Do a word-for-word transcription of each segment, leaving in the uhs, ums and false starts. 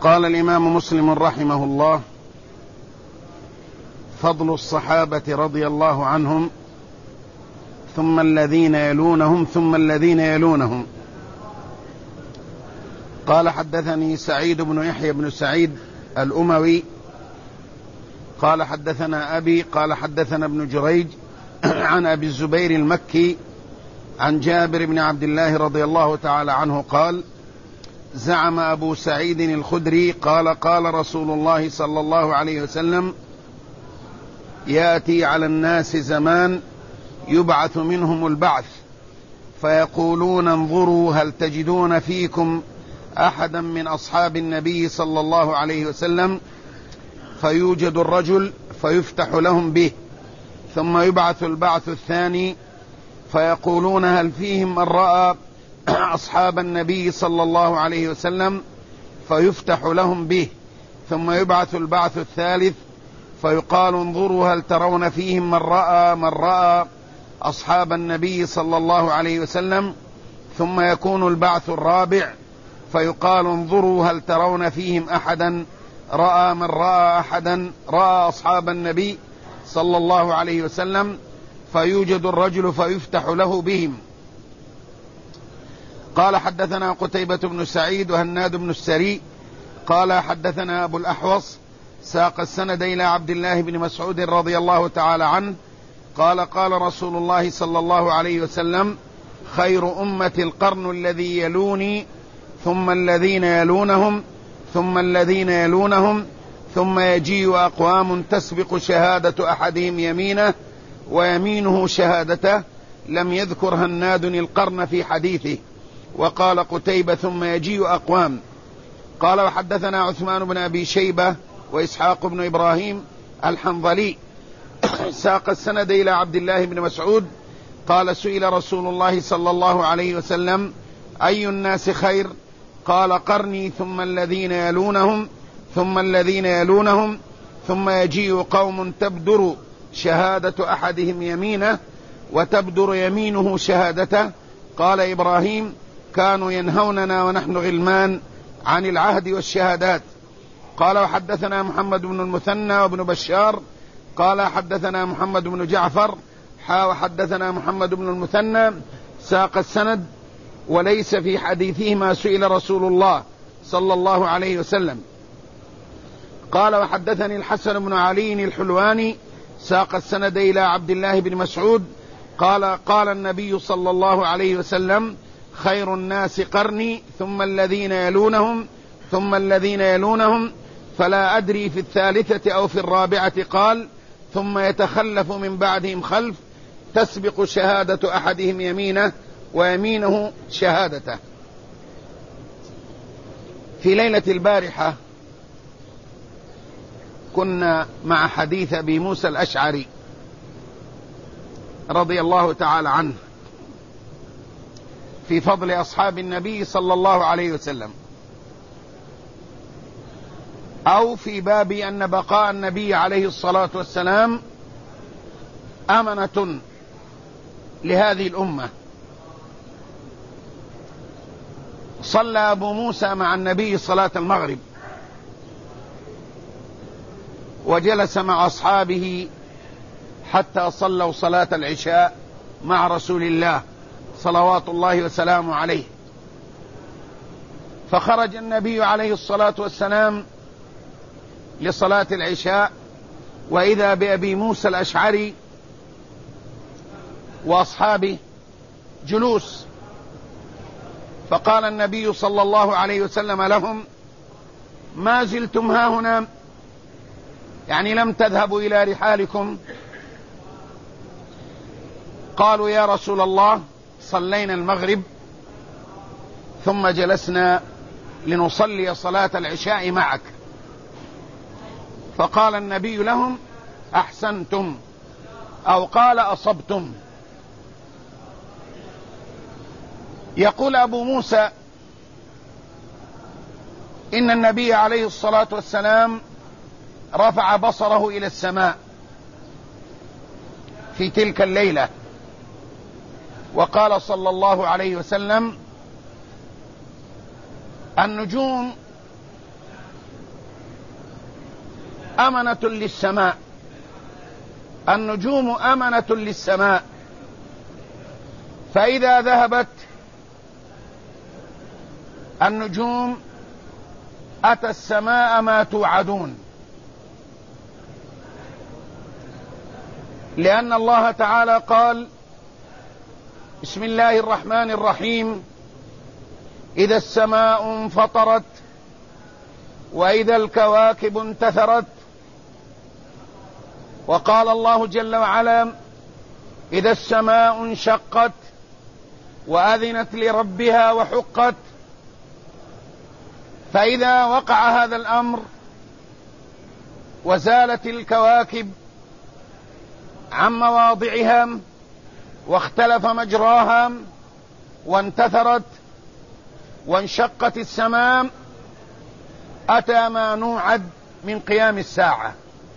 قال الإمام مسلم رحمه الله: فضل الصحابة رضي الله عنهم ثم الذين يلونهم ثم الذين يلونهم. قال: حدثني سعيد بن يحيى بن سعيد الأموي قال: حدثنا أبي قال: حدثنا ابن جريج عن أبي الزبير المكي عن جابر بن عبد الله رضي الله تعالى عنه قال: زعم أبو سعيد الخدري قال: قال رسول الله صلى الله عليه وسلم: يأتي على الناس زمان يبعث منهم البعث فيقولون: انظروا هل تجدون فيكم أحدا من أصحاب النبي صلى الله عليه وسلم، فيوجد الرجل فيفتح لهم به، ثم يبعث البعث الثاني فيقولون: هل فيهم من رأى أصحاب النبي صلى الله عليه وسلم، فيفتح لهم به، ثم يبعث البعث الثالث فيقال: انظروا هل ترون فيهم من رأى من رأى أصحاب النبي صلى الله عليه وسلم، ثم يكون البعث الرابع فيقال: انظروا هل ترون فيهم أحدا رأى من رأى أحدا رأى أصحاب النبي صلى الله عليه وسلم، فيوجد الرجل فيفتح له بهم. قال: حدثنا قتيبة بن سعيد وهناد بن السري قال: حدثنا أبو الأحوص ساق السند إلى عبد الله بن مسعود رضي الله تعالى عنه قال: قال رسول الله صلى الله عليه وسلم: خير أمة القرن الذي يلوني، ثم الذين يلونهم، ثم الذين يلونهم، ثم يجيء أقوام تسبق شهادة أحدهم يمينه ويمينه شهادته. لم يذكر هناد القرن في حديثه. وقال قتيبة: ثم يجيء أقوام. قال: وحدثنا عثمان بن أبي شيبة وإسحاق بن إبراهيم الحنظلي ساق السند إلى عبد الله بن مسعود قال: سئل رسول الله صلى الله عليه وسلم: أي الناس خير؟ قال: قرني ثم الذين يلونهم ثم الذين يلونهم، ثم يجيء قوم تبدر شهادة أحدهم يمينه وتبدر يمينه شهادته. قال إبراهيم: كانوا ينهوننا ونحن غلمان عن العهد والشهادات. قال: وحدثنا محمد بن المثنى وابن بشار قال: حدثنا محمد بن جعفر حا وحدثنا محمد بن المثنى ساق السند وليس في حديثهما سئل رسول الله صلى الله عليه وسلم. قال: وحدثني الحسن بن علي الحلواني ساق السند إلى عبد الله بن مسعود قال: قال النبي صلى الله عليه وسلم: خير الناس قرني ثم الذين يلونهم ثم الذين يلونهم، فلا أدري في الثالثة أو في الرابعة. قال: ثم يتخلف من بعدهم خلف تسبق شهادة أحدهم يمينه ويمينه شهادته. في ليلة البارحة كنا مع حديث أبي موسى الأشعري رضي الله تعالى عنه في فضل أصحاب النبي صلى الله عليه وسلم، أو في باب أن بقاء النبي عليه الصلاة والسلام أمنة لهذه الأمة. صلى أبو موسى مع النبي صلاة المغرب وجلس مع أصحابه حتى صلوا صلاة العشاء مع رسول الله صلوات الله وسلامه عليه. فخرج النبي عليه الصلاة والسلام لصلاة العشاء وإذا بأبي موسى الأشعري وأصحابه جلوس، فقال النبي صلى الله عليه وسلم لهم: ما زلتم هاهنا؟ يعني لم تذهبوا إلى رحالكم؟ قالوا: يا رسول الله صلينا المغرب ثم جلسنا لنصلي صلاة العشاء معك. فقال النبي لهم: أحسنتم، أو قال: أصبتم. يقول أبو موسى: إن النبي عليه الصلاة والسلام رفع بصره إلى السماء في تلك الليلة وقال صلى الله عليه وسلم: النجوم أمنة للسماء، النجوم أمنة للسماء، فإذا ذهبت النجوم أتى السماء ما توعدون، لأن الله تعالى قال: بسم الله الرحمن الرحيم: إذا السماء انفطرت وإذا الكواكب انتثرت. وقال الله جل وعلا: إذا السماء انشقت وأذنت لربها وحقت. فإذا وقع هذا الأمر وزالت الكواكب عن مواضعها واختلف مجراها وانتثرت وانشقت السماء، أتى ما نوعد من قيام الساعة.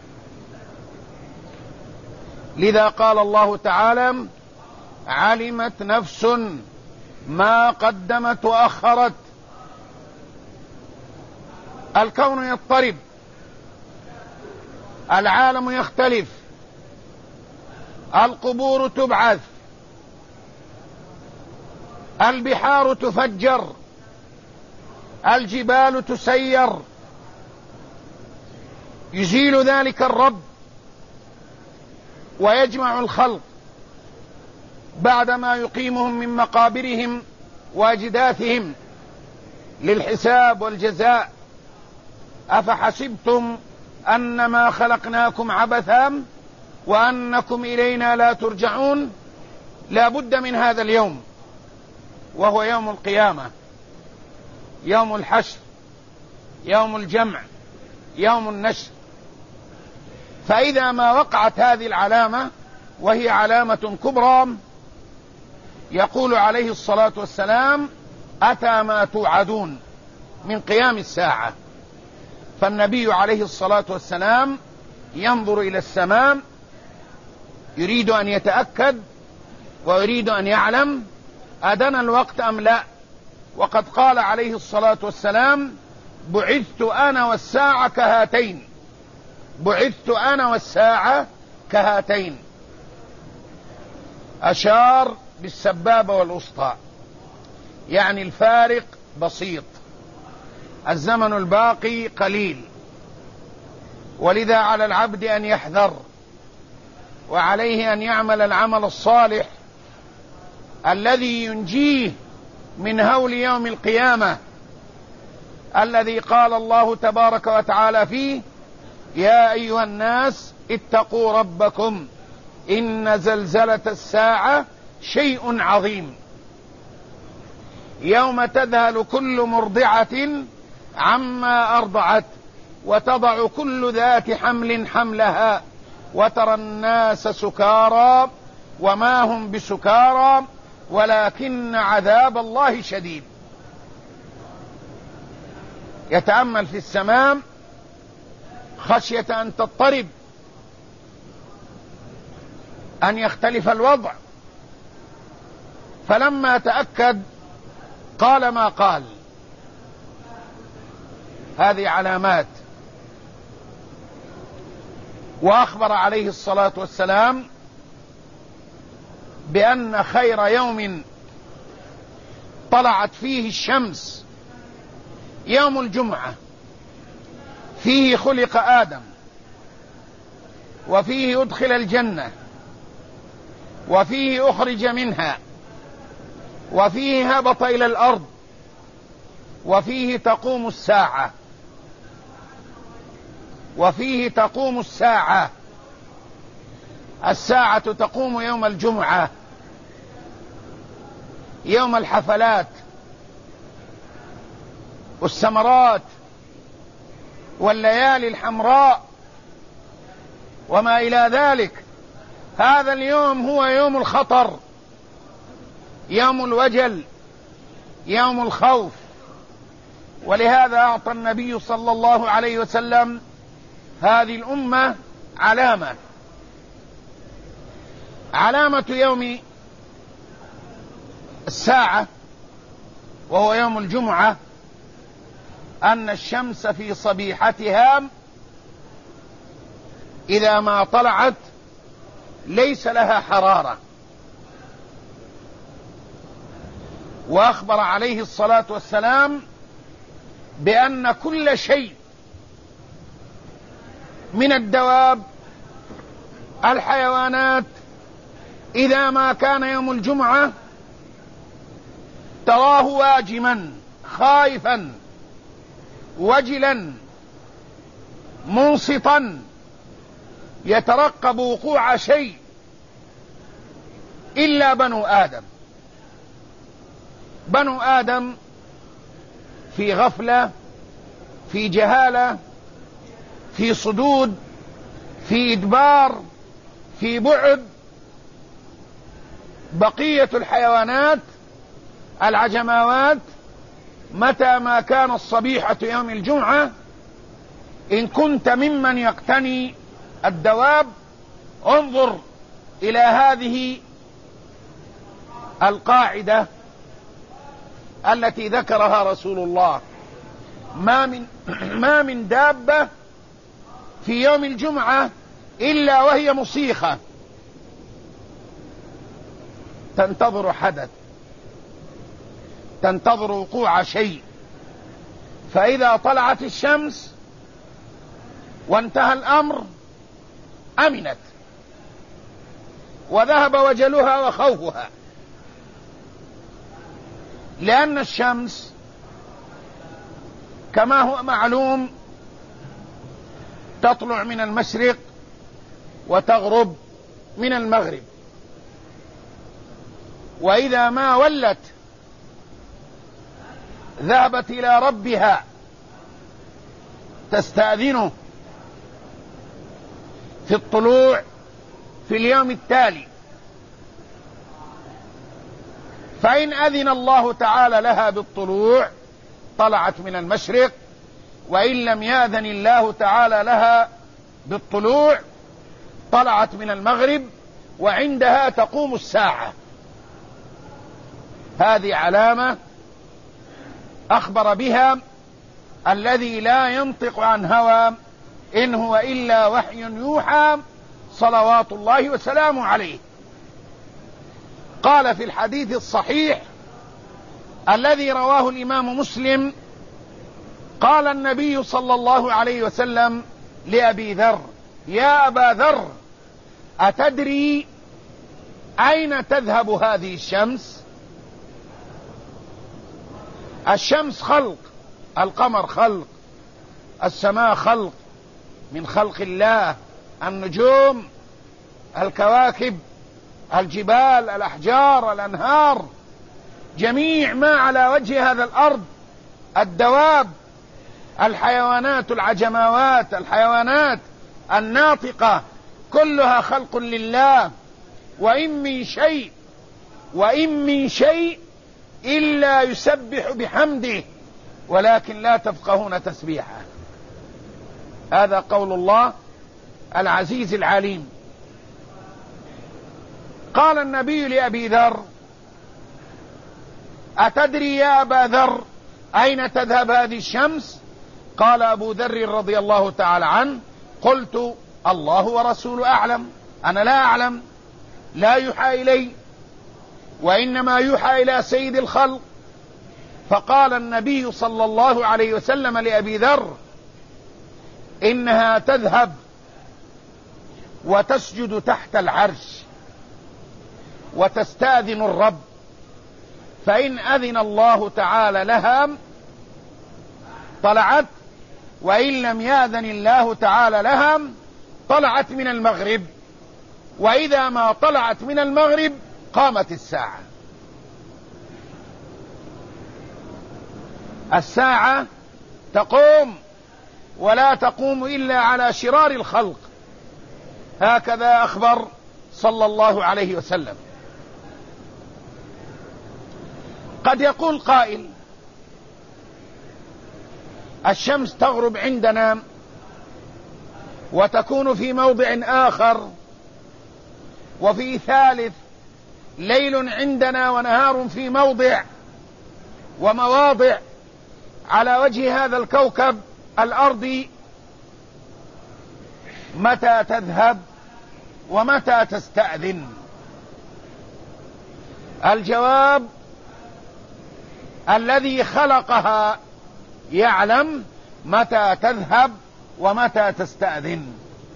لذا قال الله تعالى: علمت نفس ما قدمت وأخرت. الكون يضطرب، العالم يختلف، القبور تبعث، البحار تفجر، الجبال تسير. يزيل ذلك الرب ويجمع الخلق بعدما يقيمهم من مقابرهم واجداثهم للحساب والجزاء. أفحسبتم أنما خلقناكم عبثا وأنكم إلينا لا ترجعون. لا بد من هذا اليوم، وهو يوم القيامة، يوم الحشر، يوم الجمع، يوم النشر. فإذا ما وقعت هذه العلامة، وهي علامة كبرى، يقول عليه الصلاة والسلام: أتى ما توعدون من قيام الساعة. فالنبي عليه الصلاة والسلام ينظر إلى السماء، يريد أن يتأكد ويريد أن يعلم أدنا الوقت أم لا. وقد قال عليه الصلاة والسلام: بعثت أنا والساعة كهاتين، بعثت أنا والساعة كهاتين. أشار بالسبابة والوسطى، يعني الفارق بسيط، الزمن الباقي قليل. ولذا على العبد أن يحذر، وعليه أن يعمل العمل الصالح الذي ينجيه من هول يوم القيامة، الذي قال الله تبارك وتعالى فيه: يا أيها الناس اتقوا ربكم إن زلزلة الساعة شيء عظيم، يوم تذهل كل مرضعة عما أرضعت وتضع كل ذات حمل حملها وترى الناس سكارى وما هم بسكارى ولكن عذاب الله شديد. يتأمل في السماء خشية أن تضطرب، أن يختلف الوضع. فلما تأكد قال ما قال. هذه علامات. وأخبر عليه الصلاة والسلام بأن خير يوم طلعت فيه الشمس يوم الجمعة، فيه خلق آدم، وفيه أدخل الجنة، وفيه أخرج منها، وفيه هبط إلى الأرض، وفيه تقوم الساعة، وفيه تقوم الساعة. الساعة تقوم يوم الجمعة، يوم الحفلات والسمرات والليالي الحمراء وما إلى ذلك. هذا اليوم هو يوم الخطر، يوم الوجل، يوم الخوف. ولهذا أعطى النبي صلى الله عليه وسلم هذه الأمة علامة. علامة يوم الساعة وهو يوم الجمعة أن الشمس في صبيحتها إذا ما طلعت ليس لها حرارة. وأخبر عليه الصلاة والسلام بأن كل شيء من الدواب الحيوانات إذا ما كان يوم الجمعة تراه واجما خائفا وجلا منصتا يترقب وقوع شيء إلا بنو آدم. بنو آدم في غفلة، في جهالة، في صدود، في إدبار، في بعد. بقية الحيوانات العجماوات متى ما كان الصبيحة يوم الجمعة، إن كنت ممن يقتني الدواب انظر إلى هذه القاعدة التي ذكرها رسول الله: ما من ما من دابة في يوم الجمعة إلا وهي مصيخة تنتظر حدث، تنتظر وقوع شيء. فإذا طلعت الشمس وانتهى الأمر أمنت وذهب وجلها وخوفها، لأن الشمس كما هو معلوم تطلع من المشرق وتغرب من المغرب، وإذا ما ولت ذهبت إلى ربها تستأذنه في الطلوع في اليوم التالي، فإن أذن الله تعالى لها بالطلوع طلعت من المشرق، وإن لم يأذن الله تعالى لها بالطلوع طلعت من المغرب، وعندها تقوم الساعة. هذه علامة أخبر بها الذي لا ينطق عن هوى إن هو إلا وحي يوحى صلوات الله وسلامه عليه. قال في الحديث الصحيح الذي رواه الإمام مسلم: قال النبي صلى الله عليه وسلم لأبي ذر: يا أبا ذر، أتدري أين تذهب هذه الشمس؟ الشمس خلق، القمر خلق، السماء خلق من خلق الله، النجوم، الكواكب، الجبال، الأحجار، الأنهار، جميع ما على وجه هذا الأرض، الدواب، الحيوانات العجماوات، الحيوانات الناطقة، كلها خلق لله. وإن من شيء وإن من شيء إلا يسبح بحمده ولكن لا تفقهون تسبيحه. هذا قول الله العزيز العليم. قال النبي لأبي ذر: أتدري يا أبا ذر أين تذهب هذه الشمس؟ قال أبو ذر رضي الله تعالى عنه: قلت: الله ورسوله أعلم، أنا لا أعلم، لا يوحى إلي، وإنما يوحى إلى سيد الخلق. فقال النبي صلى الله عليه وسلم لأبي ذر: إنها تذهب وتسجد تحت العرش وتستأذن الرب، فإن أذن الله تعالى لها طلعت، وإن لم يأذن الله تعالى لها طلعت من المغرب، وإذا ما طلعت من المغرب قامت الساعة. الساعة تقوم، ولا تقوم إلا على شرار الخلق، هكذا أخبر صلى الله عليه وسلم. قد يقول قائل: الشمس تغرب عندنا وتكون في موضع آخر وفي ثالث، ليل عندنا ونهار في موضع، ومواضع على وجه هذا الكوكب الأرضي متى تذهب ومتى تستأذن؟ الجواب: الذي خلقها يعلم متى تذهب ومتى تستأذن.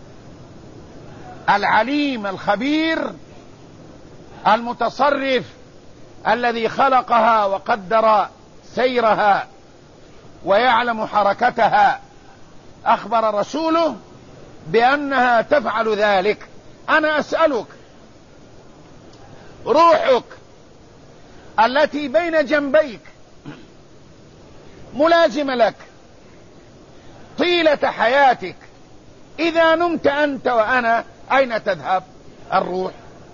العليم الخبير المتصرف الذي خلقها وقدر سيرها ويعلم حركتها أخبر رسوله بأنها تفعل ذلك. أنا أسألك، روحك التي بين جنبيك ملازمة لك طيلة حياتك، إذا نمت أنت وأنا أين تذهب الروح؟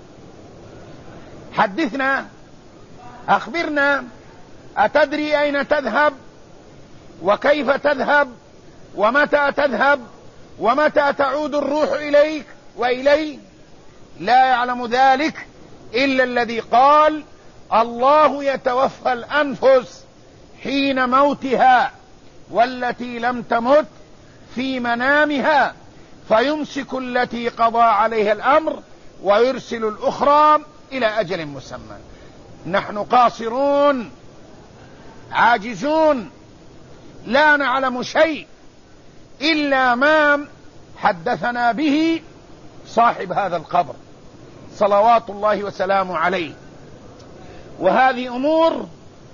حدثنا، أخبرنا، أتدري أين تذهب وكيف تذهب ومتى تذهب ومتى تعود الروح إليك وإلي؟ لا يعلم ذلك إلا الذي قال: الله يتوفى الأنفس حين موتها والتي لم تمت في منامها فيمسك التي قضى عليها الأمر ويرسل الأخرى إلى أجل مسمى. نحن قاصرون عاجزون لا نعلم شيء إلا ما حدثنا به صاحب هذا القبر صلوات الله وسلامه عليه، وهذه أمور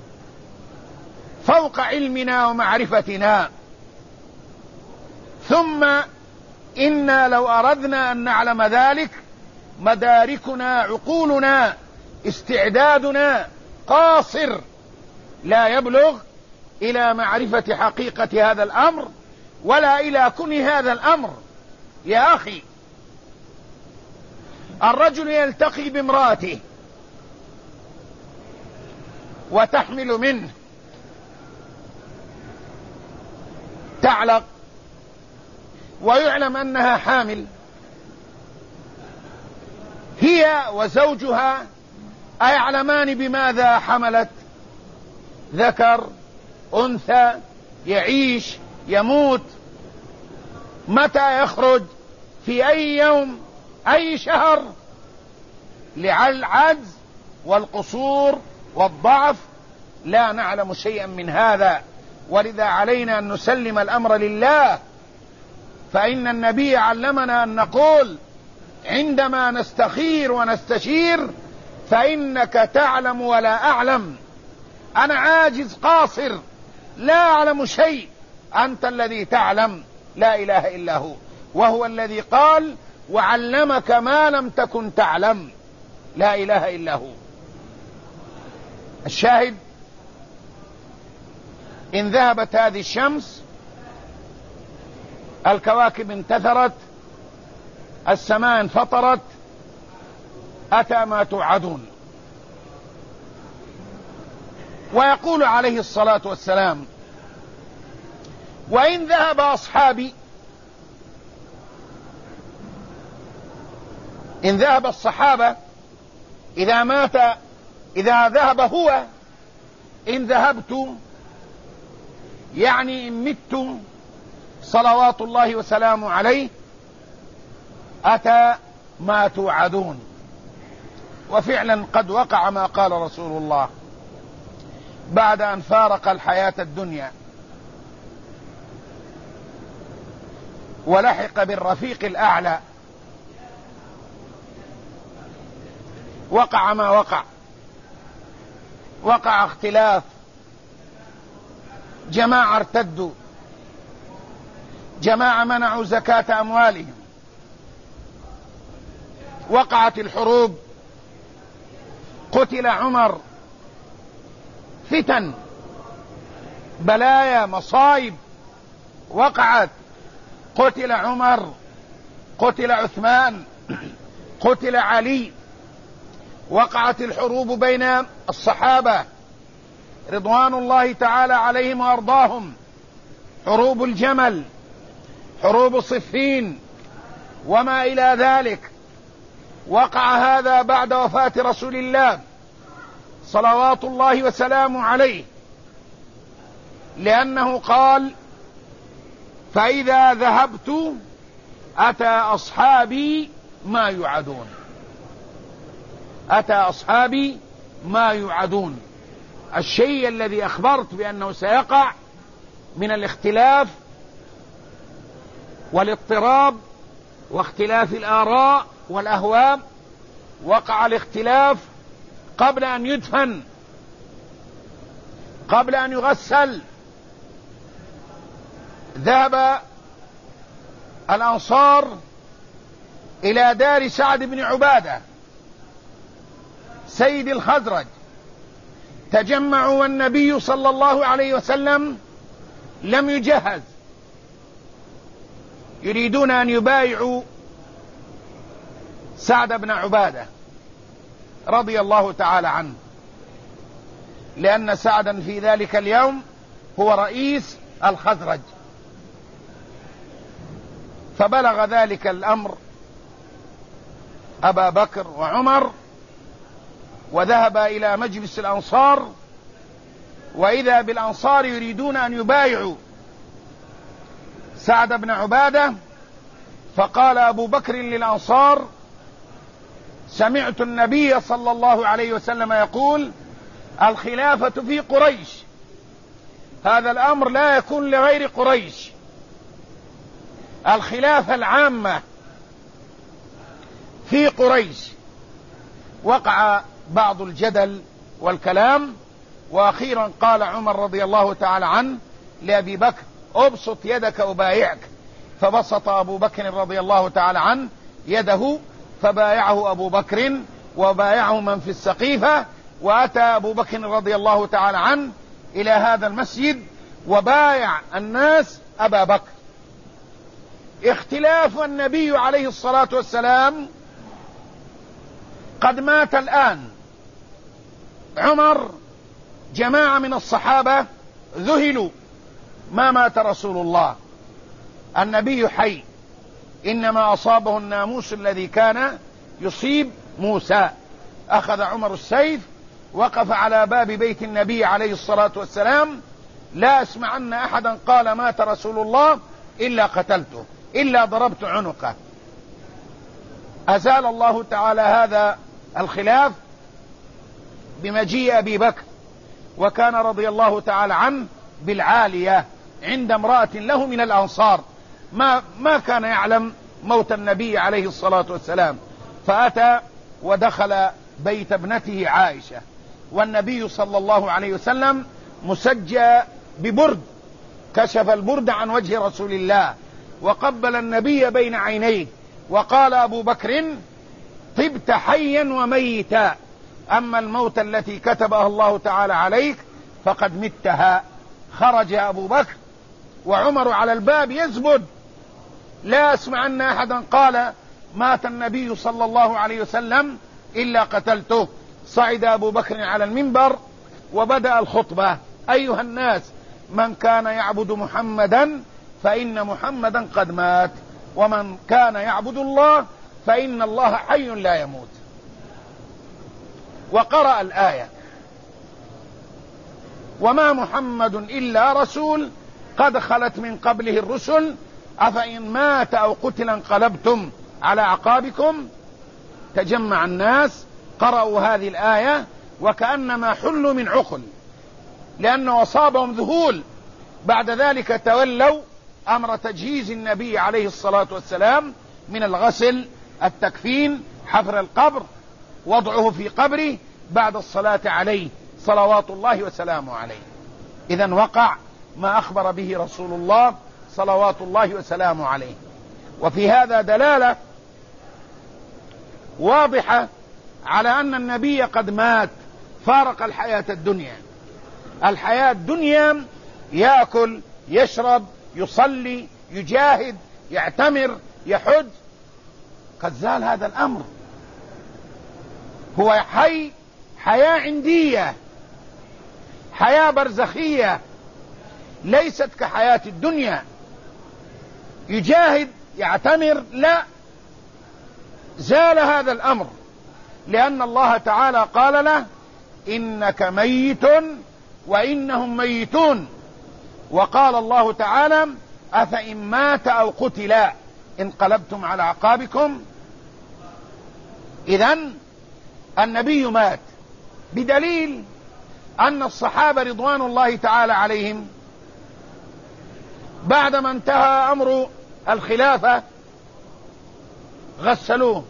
فوق علمنا ومعرفتنا. ثم إنا لو أردنا أن نعلم ذلك مداركنا، عقولنا، استعدادنا قاصر لا يبلغ إلى معرفة حقيقة هذا الأمر ولا إلى كن هذا الأمر. يا أخي، الرجل يلتقي بامرأته وتحمل منه، تعلق ويعلم أنها حامل، هي وزوجها أيعلمان بماذا حملت؟ ذكر، أنثى، يعيش، يموت، متى يخرج، في أي يوم، أي شهر؟ للعجز والقصور والضعف لا نعلم شيئا من هذا، ولذا علينا أن نسلم الأمر لله. فإن النبي علمنا أن نقول عندما نستخير ونستشير: فإنك تعلم ولا أعلم، أنا عاجز قاصر لا أعلم شيء، أنت الذي تعلم، لا إله إلا هو. وهو الذي قال: وعلمك ما لم تكن تعلم، لا إله إلا هو. الشاهد: إن ذهبت هذه الشمس الكواكب انتثرت، السماء انفطرت، أتى ما توعدون. ويقول عليه الصلاة والسلام: وإن ذهب أصحابي، إن ذهب الصحابة، إذا مات، إذا ذهب هو، إن ذهبت يعني إن مت صلوات الله وسلامه عليه، أتى ما توعدون. وفعلا قد وقع ما قال رسول الله بعد أن فارق الحياة الدنيا ولحق بالرفيق الأعلى، وقع ما وقع، وقع اختلاف، جماعة ارتدوا، جماعة منعوا زكاة أموالهم، وقعت الحروب، قتل عمر، فتن، بلايا، مصائب وقعت، قتل عمر، قتل عثمان، قتل علي، وقعت الحروب بين الصحابة رضوان الله تعالى عليهم وأرضاهم، حروب الجمل، حروب صفين وما إلى ذلك. وقع هذا بعد وفاة رسول الله صلوات الله وسلامه عليه، لأنه قال: فإذا ذهبت أتى أصحابي ما يوعدون، أتى أصحابي ما يوعدون. الشيء الذي أخبرت بأنه سيقع من الاختلاف والاضطراب واختلاف الآراء والأهواء، وقع الاختلاف قبل أن يدفن، قبل أن يغسل. ذهب الأنصار إلى دار سعد بن عبادة سيد الخزرج، تجمعوا والنبي صلى الله عليه وسلم لم يجهز، يريدون أن يبايعوا سعد بن عبادة رضي الله تعالى عنه، لأن سعدا في ذلك اليوم هو رئيس الخزرج. فبلغ ذلك الأمر أبا بكر وعمر، وذهب إلى مجلس الأنصار، وإذا بالأنصار يريدون أن يبايعوا سعد بن عبادة. فقال أبو بكر للأنصار: سمعت النبي صلى الله عليه وسلم يقول: الخلافة في قريش، هذا الأمر لا يكون لغير قريش، الخلافة العامة في قريش. وقع بعض الجدل والكلام، وأخيرا قال عمر رضي الله تعالى عنه لأبي بكر: أبسط يدك أبايعك. فبسط أبو بكر رضي الله تعالى عنه يده، فبايعه أبو بكر وبايعه من في السقيفة. وأتى أبو بكر رضي الله تعالى عنه إلى هذا المسجد وبايع الناس أبا بكر. اختلاف النبي عليه الصلاة والسلام قد مات الآن. عمر، جماعة من الصحابة ذهلوا: ما مات رسول الله، النبي حي، إنما أصابه الناموس الذي كان يصيب موسى. أخذ عمر السيف، وقف على باب بيت النبي عليه الصلاة والسلام: لا أسمعن أحدا قال مات رسول الله إلا قتلته، إلا ضربت عنقه. أزال الله تعالى هذا الخلاف بمجيء أبي بكر، وكان رضي الله تعالى عنه بالعالية عند امرأة له من الأنصار، ما, ما كان يعلم موت النبي عليه الصلاة والسلام، فأتى ودخل بيت ابنته عائشة، والنبي صلى الله عليه وسلم مسجى ببرد، كشف البرد عن وجه رسول الله وقبل النبي بين عينيه، وقال أبو بكر: طبت حيا وميتا، أما الموت التي كتبها الله تعالى عليك فقد متها. خرج أبو بكر وعمر على الباب يزبد: لا أسمع أن أحدا قال مات النبي صلى الله عليه وسلم إلا قتلته. صعد أبو بكر على المنبر وبدأ الخطبة: أيها الناس، من كان يعبد محمدا فإن محمدا قد مات، ومن كان يعبد الله فإن الله حي لا يموت. وقرأ الآية: وما محمد إلا رسول قد خلت من قبله الرسل أفإن مات أو قتل انقلبتم على أعقابكم. تجمع الناس قرأوا هذه الآية وكأنما حلوا من عقل، لأنه أصابهم ذهول. بعد ذلك تولوا أمر تجهيز النبي عليه الصلاة والسلام من الغسل، التكفين، حفر القبر، وضعه في قبره بعد الصلاة عليه صلوات الله وسلامه عليه. إذن وقع ما أخبر به رسول الله صلوات الله وسلامه عليه. وفي هذا دلالة واضحة على أن النبي قد مات، فارق الحياة الدنيا. الحياة الدنيا يأكل، يشرب، يصلي، يجاهد، يعتمر، يحج، قد زال هذا الأمر. هو حي حياة عندية، حياة برزخية، ليست كحياة الدنيا. يجاهد، يعتمر، لا، زال هذا الأمر، لأن الله تعالى قال له: إنك ميت وإنهم ميتون. وقال الله تعالى: أفإن مات أو قتل انقلبتم على أعقابكم. إذن النبي مات، بدليل أن الصحابة رضوان الله تعالى عليهم بعدما انتهى أمر الخلافة غسلوه،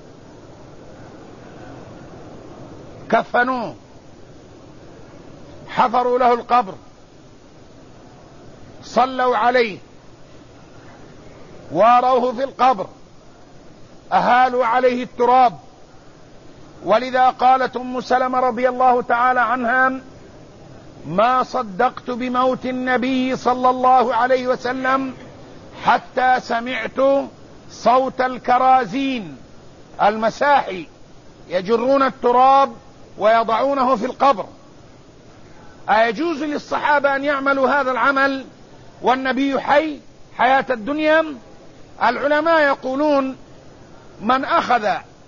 كفنوه، حفروا له القبر، صلوا عليه، واروه في القبر، أهالوا عليه التراب. ولذا قالت أم سلمة رضي الله تعالى عنها: ما صدقت بموت النبي صلى الله عليه وسلم حتى سمعت صوت الكرازين المساحي يجرون التراب ويضعونه في القبر. أيجوز للصحابة أن يعملوا هذا العمل والنبي حي حياة الدنيا؟ العلماء يقولون: من أخذ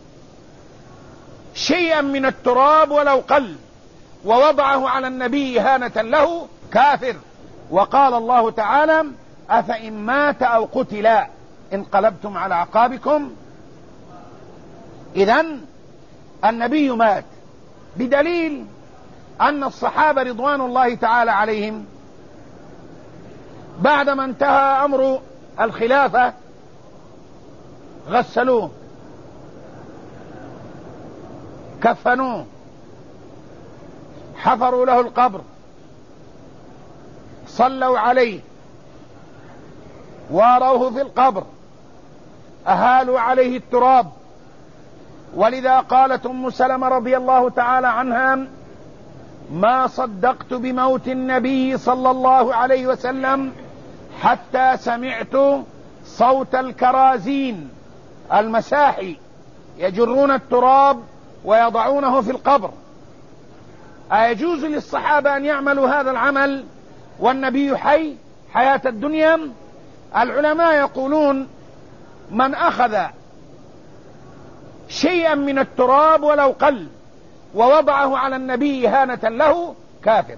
شيئا من التراب ولو قل ووضعه على النبي إهانة له كافر. وقال الله تعالى: أفإن مات أو قتل انقلبتم على أعقابكم. إذن النبي مات، بدليل أن الصحابة رضوان الله تعالى عليهم بعدما انتهى أمر الخلافة غسلوه، كفنوه، حفروا له القبر، صلوا عليه، واروه في القبر، أهالوا عليه التراب. ولذا قالت أم سلمة رضي الله تعالى عنها: ما صدقت بموت النبي صلى الله عليه وسلم حتى سمعت صوت الكرازين المساحي يجرون التراب ويضعونه في القبر. أيجوز للصحابة أن يعملوا هذا العمل والنبي حي حياة الدنيا؟ العلماء يقولون: من أخذ شيئا من التراب ولو قل ووضعه على النبي إهانة له كافر.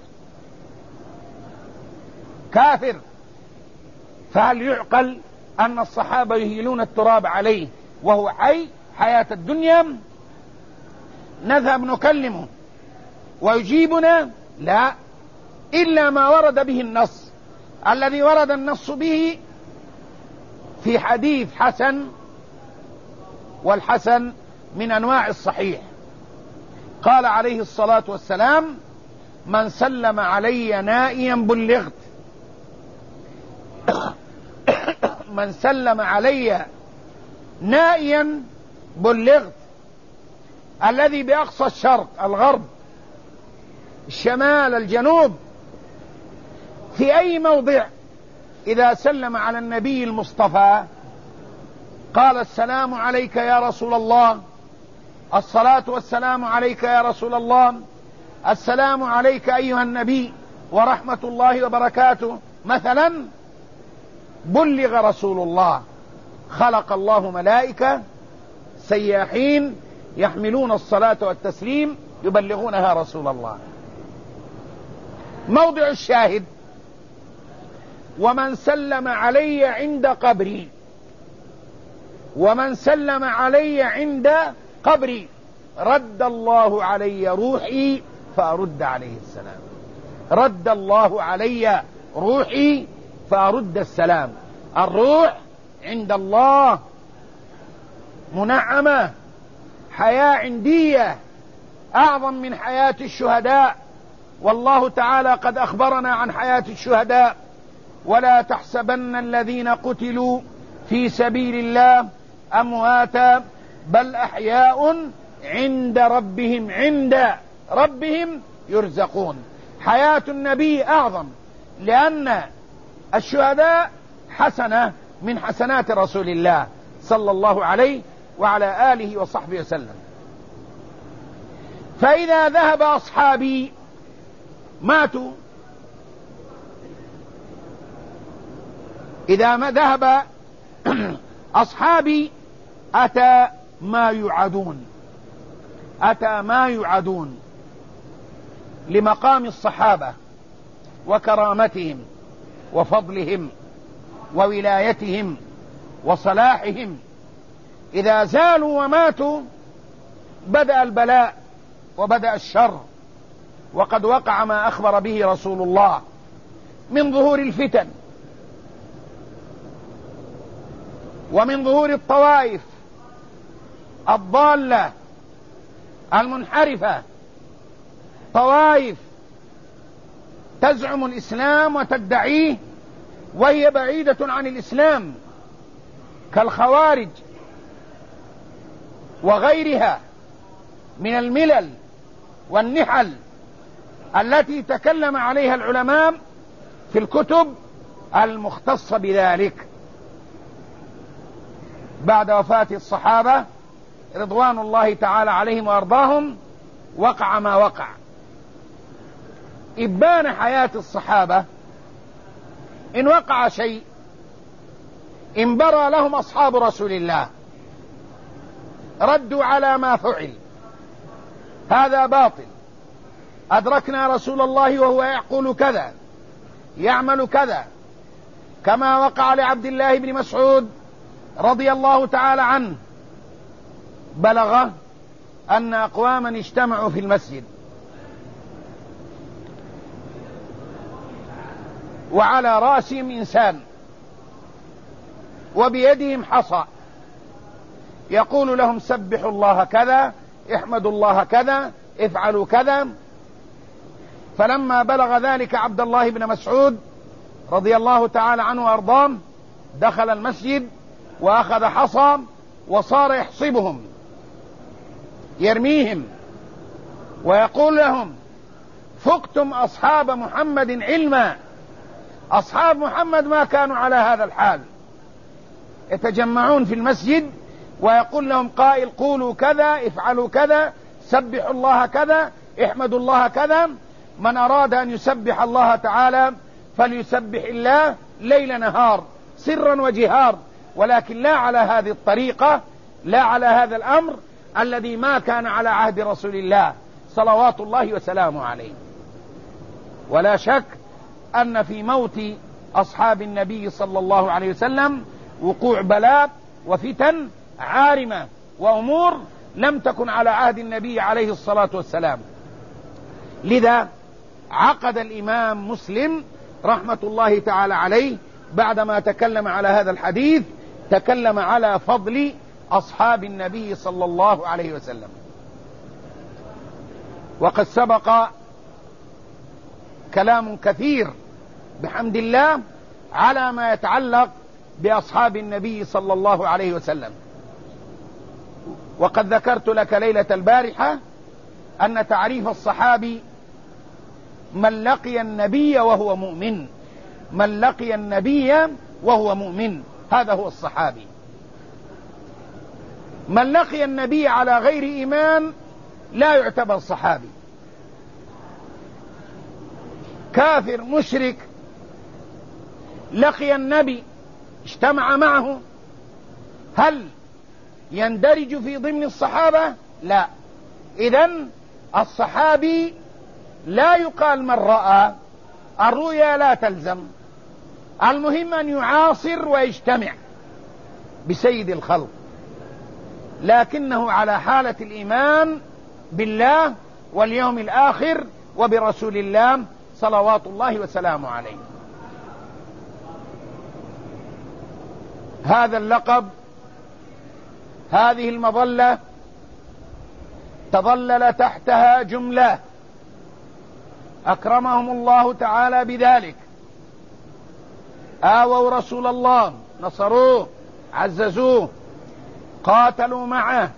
كافر. فهل يعقل أن الصحابة يهيلون التراب عليه وهو حي حياة الدنيا؟ نذهب نكلمه ويجيبنا: لا، إلا ما ورد به النص، الذي ورد النص به في حديث حسن، والحسن من أنواع الصحيح. قال عليه الصلاة والسلام: من سلم علي نائيا بلغت. من سلم علي نائيا بلغت. الذي بأقصى الشرق، الغرب، الشمال، الجنوب، في أي موضع إذا سلم على النبي المصطفى قال: السلام عليك يا رسول الله، الصلاة والسلام عليك يا رسول الله، السلام عليك أيها النبي ورحمة الله وبركاته، مثلا، بلغ رسول الله. خلق الله ملائكة سياحين يحملون الصلاة والتسليم يبلغونها رسول الله. موضع الشاهد: ومن سلم علي عند قبري. ومن سلم علي عند قبري رد الله علي روحي فأرد عليه السلام. رد الله علي روحي فأرد السلام. الروح عند الله منعمة، حياة عندية أعظم من حياة الشهداء. والله تعالى قد أخبرنا عن حياة الشهداء: ولا تحسبن الذين قتلوا في سبيل الله أمواتا بل أحياء عند ربهم عند ربهم يرزقون. حياة النبي أعظم، لأن الشهداء حسنة من حسنات رسول الله صلى الله عليه وعلى آله وصحبه وسلم. فإذا ذهب أصحابي ماتوا، إذا ما ذهب أصحابي أتى ما يعدون، أتى ما يعدون لمقام الصحابة وكرامتهم وفضلهم وولايتهم وصلاحهم. إذا زالوا وماتوا بدأ البلاء وبدأ الشر، وقد وقع ما أخبر به رسول الله من ظهور الفتن ومن ظهور الطوائف الضالة المنحرفة، طوائف تزعم الإسلام وتدعيه وهي بعيدة عن الإسلام، كالخوارج وغيرها من الملل والنحل التي تكلم عليها العلماء في الكتب المختصة بذلك. بعد وفاة الصحابة رضوان الله تعالى عليهم وأرضاهم وقع ما وقع. إبان حياة الصحابة إن وقع شيء إن برى لهم أصحاب رسول الله ردوا على ما فعل، هذا باطل، أدركنا رسول الله وهو يقول كذا يعمل كذا، كما وقع لعبد الله بن مسعود رضي الله تعالى عنه. بلغ أن أقواما اجتمعوا في المسجد وعلى رأسهم إنسان وبيدهم حصى يقول لهم سبحوا الله كذا، احمدوا الله كذا، افعلوا كذا. فلما بلغ ذلك عبد الله بن مسعود رضي الله تعالى عنه وأرضاه دخل المسجد وأخذ حصى وصار يحصبهم يرميهم ويقول لهم فقتم أصحاب محمد علما. أصحاب محمد ما كانوا على هذا الحال، يتجمعون في المسجد ويقول لهم قائل قولوا كذا، افعلوا كذا، سبحوا الله كذا، احمدوا الله كذا. من أراد أن يسبح الله تعالى فليسبح الله ليل نهار سرا وجهار، ولكن لا على هذه الطريقة، لا على هذا الأمر الذي ما كان على عهد رسول الله صلوات الله وسلامه عليه. ولا شك أن في موت أصحاب النبي صلى الله عليه وسلم وقوع بلاء وفتن عارمة وأمور لم تكن على عهد النبي عليه الصلاة والسلام. لذا عقد الإمام مسلم رحمة الله تعالى عليه بعدما تكلم على هذا الحديث تكلم على فضل أصحاب النبي صلى الله عليه وسلم. وقد سبق كلام كثير بحمد الله على ما يتعلق بأصحاب النبي صلى الله عليه وسلم. وقد ذكرت لك ليلة البارحة أن تعريف الصحابي من لقي النبي وهو مؤمن، من لقي النبي وهو مؤمن، هذا هو الصحابي. من لقي النبي على غير إيمان لا يعتبر صحابي. كافر مشرك لقي النبي اجتمع معه، هل يندرج في ضمن الصحابة؟ لا. إذن الصحابي لا يقال من رأى، الرؤيا لا تلزم، المهم أن يعاصر ويجتمع بسيد الخلق، لكنه على حالة الإيمان بالله واليوم الآخر وبرسول الله صلوات الله وسلامه عليه. هذا اللقب، هذه المظلة تظلل تحتها جملة أكرمهم الله تعالى بذلك، آووا رسول الله، نصروه، عززوه، قاتلوا معه،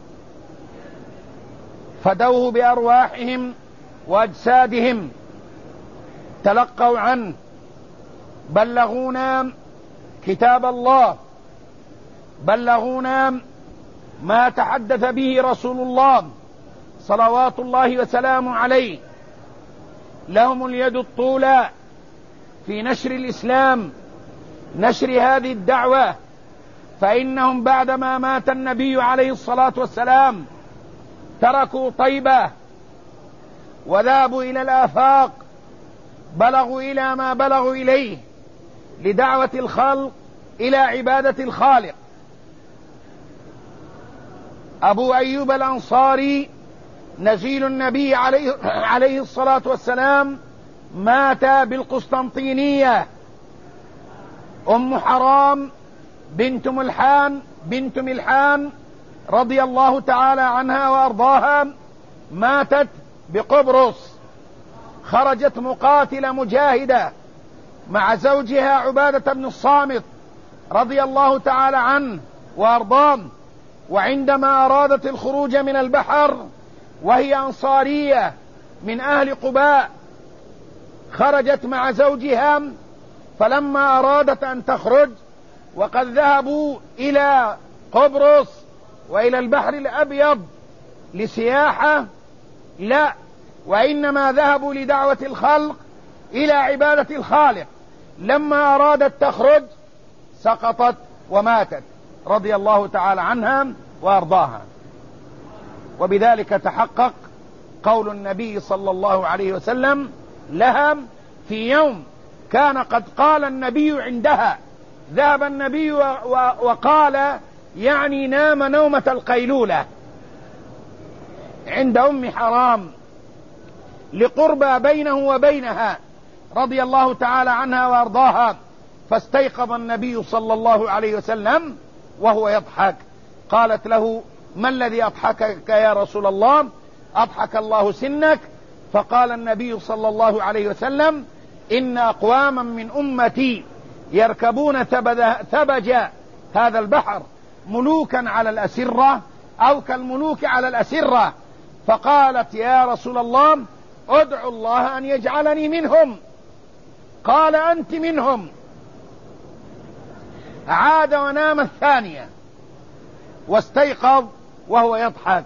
فدوه بأرواحهم وأجسادهم، تلقوا عنه، بلغونا كتاب الله، بلغونا ما تحدث به رسول الله صلوات الله وسلامه عليه. لهم اليد الطولى في نشر الإسلام، نشر هذه الدعوة، فإنهم بعدما مات النبي عليه الصلاة والسلام تركوا طيبة وذهبوا إلى الآفاق، بلغوا إلى ما بلغوا إليه لدعوة الخلق إلى عبادة الخالق. أبو أيوب الأنصاري نزيل النبي عليه, عليه الصلاة والسلام مات بالقسطنطينية. أم حرام بنت ملحان بنت ملحان رضي الله تعالى عنها وأرضاها ماتت بقبرص. خرجت مقاتلة مجاهدة مع زوجها عبادة بن الصامت رضي الله تعالى عنه وأرضاه، وعندما أرادت الخروج من البحر وهي أنصارية من أهل قباء خرجت مع زوجها، فلما أرادت أن تخرج وقد ذهبوا إلى قبرص وإلى البحر الأبيض لسياحة، لا، وإنما ذهبوا لدعوة الخلق إلى عبادة الخالق. لما أرادت تخرج سقطت وماتت رضي الله تعالى عنها وأرضاها. وبذلك تحقق قول النبي صلى الله عليه وسلم لها في يوم كان قد قال النبي عندها، ذهب النبي وقال يعني نام نومة القيلولة عند أم حرام لقربى بينه وبينها رضي الله تعالى عنها وأرضاها، فاستيقظ النبي صلى الله عليه وسلم وهو يضحك. قالت له: ما الذي أضحكك يا رسول الله؟ أضحك الله سنك. فقال النبي صلى الله عليه وسلم: إن أقواما من أمتي يركبون ثبج هذا البحر ملوكا على الأسرة أو كالملوك على الأسرة. فقالت: يا رسول الله ادعو الله أن يجعلني منهم. قال: أنت منهم. عاد ونام الثانية واستيقظ وهو يضحك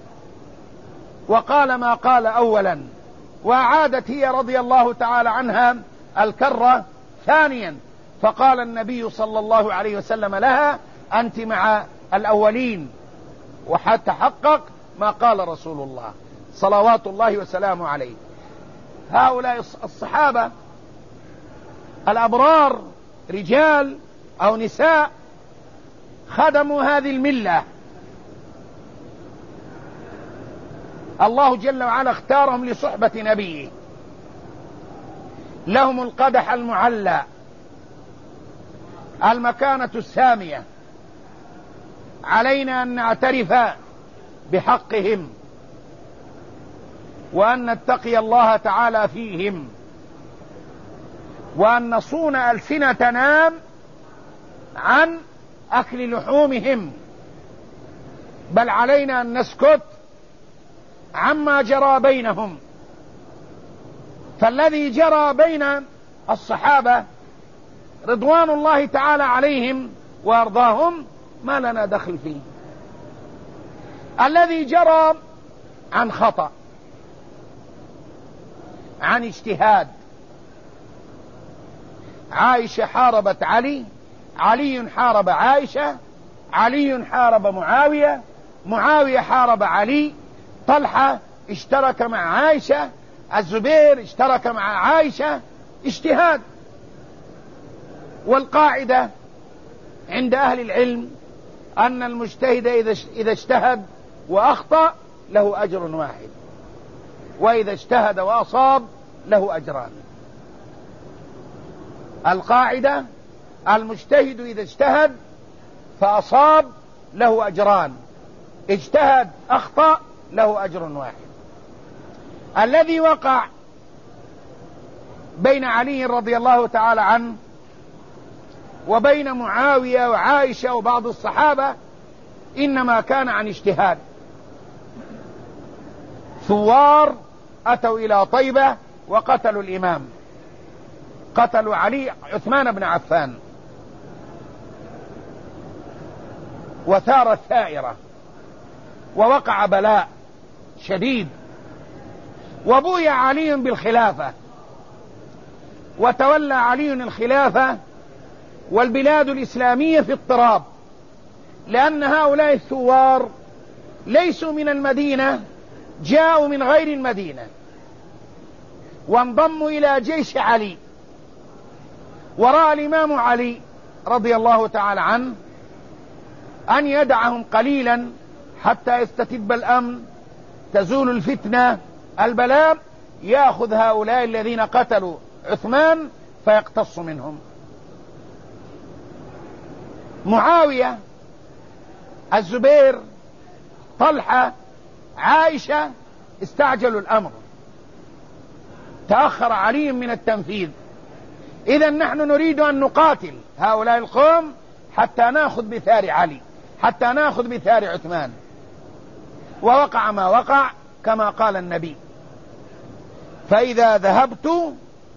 وقال ما قال أولا، وعادت هي رضي الله تعالى عنها الكرة ثانيا، فقال النبي صلى الله عليه وسلم لها: أنت مع الأولين. وحتى حقق ما قال رسول الله صلوات الله وسلامه عليه. هؤلاء الصحابة الأبرار رجال أو نساء خدموا هذه الملة. الله جل وعلا اختارهم لصحبة نبيه، لهم القدح المعلى، المكانة السامية. علينا أن نعترف بحقهم وأن نتقي الله تعالى فيهم وأن نصون ألسنتنا عن أكل لحومهم، بل علينا أن نسكت عما جرى بينهم. فالذي جرى بين الصحابة رضوان الله تعالى عليهم وأرضاهم ما لنا دخل فيه. الذي جرى عن خطأ، عن اجتهاد. عائشة حاربت علي، علي حارب عائشة، علي حارب معاوية، معاوية حارب علي، طلحة اشترك مع عائشة، الزبير اشترك مع عائشة. اجتهاد. والقاعدة عند أهل العلم أن المجتهد إذا اجتهد وأخطأ له أجر واحد، وإذا اجتهد وأصاب له أجران. القاعدة: المجتهد إذا اجتهد فأصاب له أجران، اجتهد أخطأ له أجر واحد. الذي وقع بين علي رضي الله تعالى عنه وبين معاوية وعائشة وبعض الصحابة إنما كان عن اجتهاد. ثوار أتوا إلى طيبة وقتلوا الإمام، قتلوا علي عثمان بن عفان، وثارت ثائرة ووقع بلاء شديد، وبويع علي بالخلافة، وتولى علي الخلافة، والبلاد الإسلامية في اضطراب، لأن هؤلاء الثوار ليسوا من المدينة، جاءوا من غير المدينة وانضموا إلى جيش علي، ورأى الإمام علي رضي الله تعالى عنه أن يدعهم قليلا حتى يستتب الأمن، تزول الفتنة، البلاء، يأخذ هؤلاء الذين قتلوا عثمان فيقتص منهم. معاوية، الزبير، طلحة، عائشة استعجلوا الأمر، تأخر علي من التنفيذ. إذن نحن نريد أن نقاتل هؤلاء القوم حتى نأخذ بثار علي، حتى نأخذ بثار عثمان. ووقع ما وقع كما قال النبي: فإذا ذهبت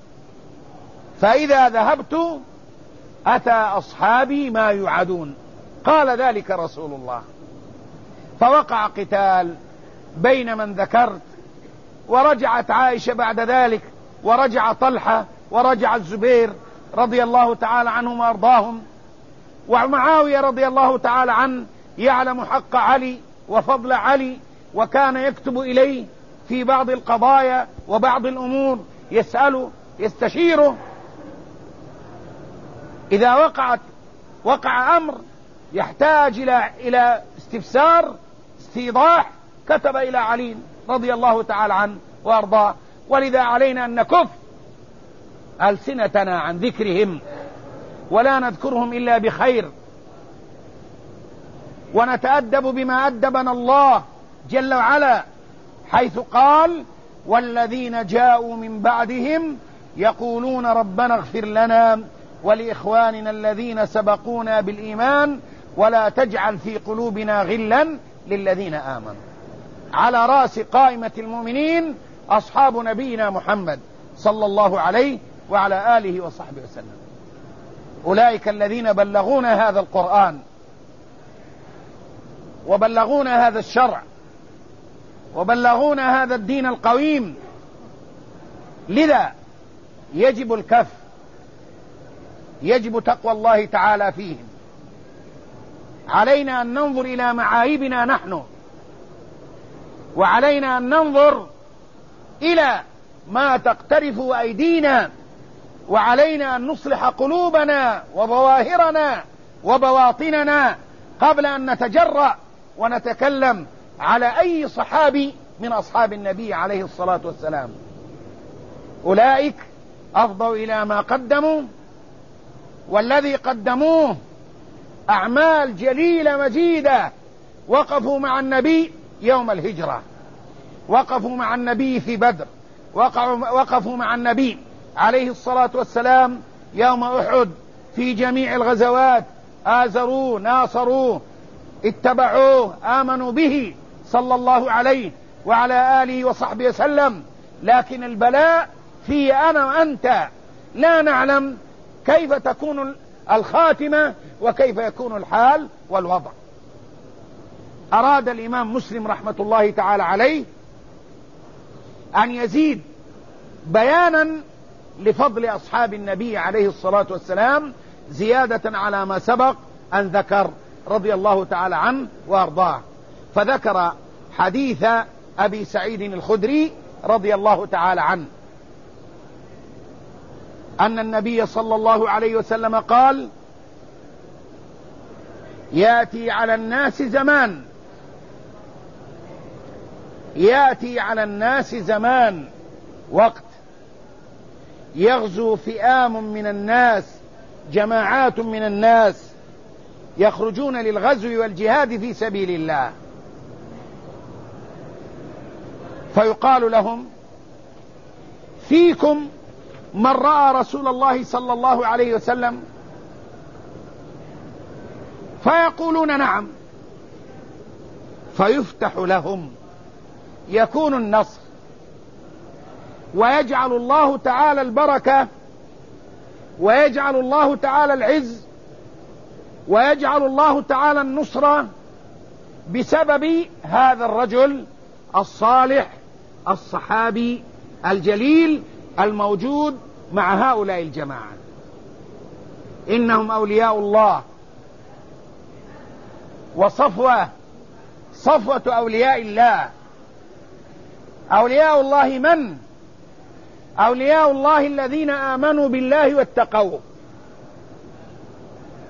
فإذا ذهبت أتى أصحابي ما يوعدون. قال ذلك رسول الله. فوقع قتال بين من ذكرت، ورجعت عائشة بعد ذلك، ورجع طلحة، ورجع الزبير رضي الله تعالى عنهم وأرضاهم. ومعاوية رضي الله تعالى عنه يعلم حق علي وفضل علي، وكان يكتب إليه في بعض القضايا وبعض الأمور، يسأله يستشيره. إذا وقعت وقع أمر يحتاج إلى إلى استفسار، استيضاح، كتب إلى علي رضي الله تعالى عنه وأرضاه. ولذا علينا أن نكف ألسنتنا عن ذكرهم، ولا نذكرهم إلا بخير، ونتأدب بما أدبنا الله جل وعلا، حيث قال: والذين جاءوا من بعدهم يقولون ربنا اغفر لنا ولإخواننا الذين سبقونا بالإيمان ولا تجعل في قلوبنا غلا للذين آمنوا. على رأس قائمة المؤمنين أصحاب نبينا محمد صلى الله عليه وعلى آله وصحبه وسلم. أولئك الذين بلغونا هذا القرآن، وبلغونا هذا الشرع، وبلغونا هذا الدين القويم. لذا يجب الكف، يجب تقوى الله تعالى فيهم. علينا أن ننظر إلى معايبنا نحن، وعلينا أن ننظر إلى ما تقترف أيدينا، وعلينا أن نصلح قلوبنا وظواهرنا وبواطننا قبل أن نتجرأ ونتكلم على أي صحابي من أصحاب النبي عليه الصلاة والسلام. أولئك أفضوا إلى ما قدموا، والذي قدموه أعمال جليلة مجيدة. وقفوا مع النبي يوم الهجرة، وقفوا مع النبي في بدر، وقفوا مع النبي عليه الصلاة والسلام يوم أحد، في جميع الغزوات، آزروه، ناصروه، اتبعوه، آمنوا به صلى الله عليه وعلى آله وصحبه وسلم. لكن البلاء في أنا وأنت، لا نعلم كيف تكون الخاتمة وكيف يكون الحال والوضع. أراد الإمام مسلم رحمة الله تعالى عليه أن يزيد بيانا لفضل أصحاب النبي عليه الصلاة والسلام، زيادة على ما سبق أن ذكر رضي الله تعالى عنه وأرضاه. فذكر حديث أبي سعيد الخدري رضي الله تعالى عنه أن النبي صلى الله عليه وسلم قال: يأتي على الناس زمان يأتي على الناس زمان وقت يغزو فئام من الناس، جماعات من الناس، يخرجون للغزو والجهاد في سبيل الله، فيقال لهم: فيكم من رأى رسول الله صلى الله عليه وسلم؟ فيقولون: نعم. فيفتح لهم، يكون النصر، ويجعل الله تعالى البركة، ويجعل الله تعالى العز، ويجعل الله تعالى النصرة بسبب هذا الرجل الصالح الصحابي الجليل الموجود مع هؤلاء الجماعة. إنهم أولياء الله، وصفوة صفوة أولياء الله. أولياء الله من؟ أولياء الله الذين آمنوا بالله واتقوه.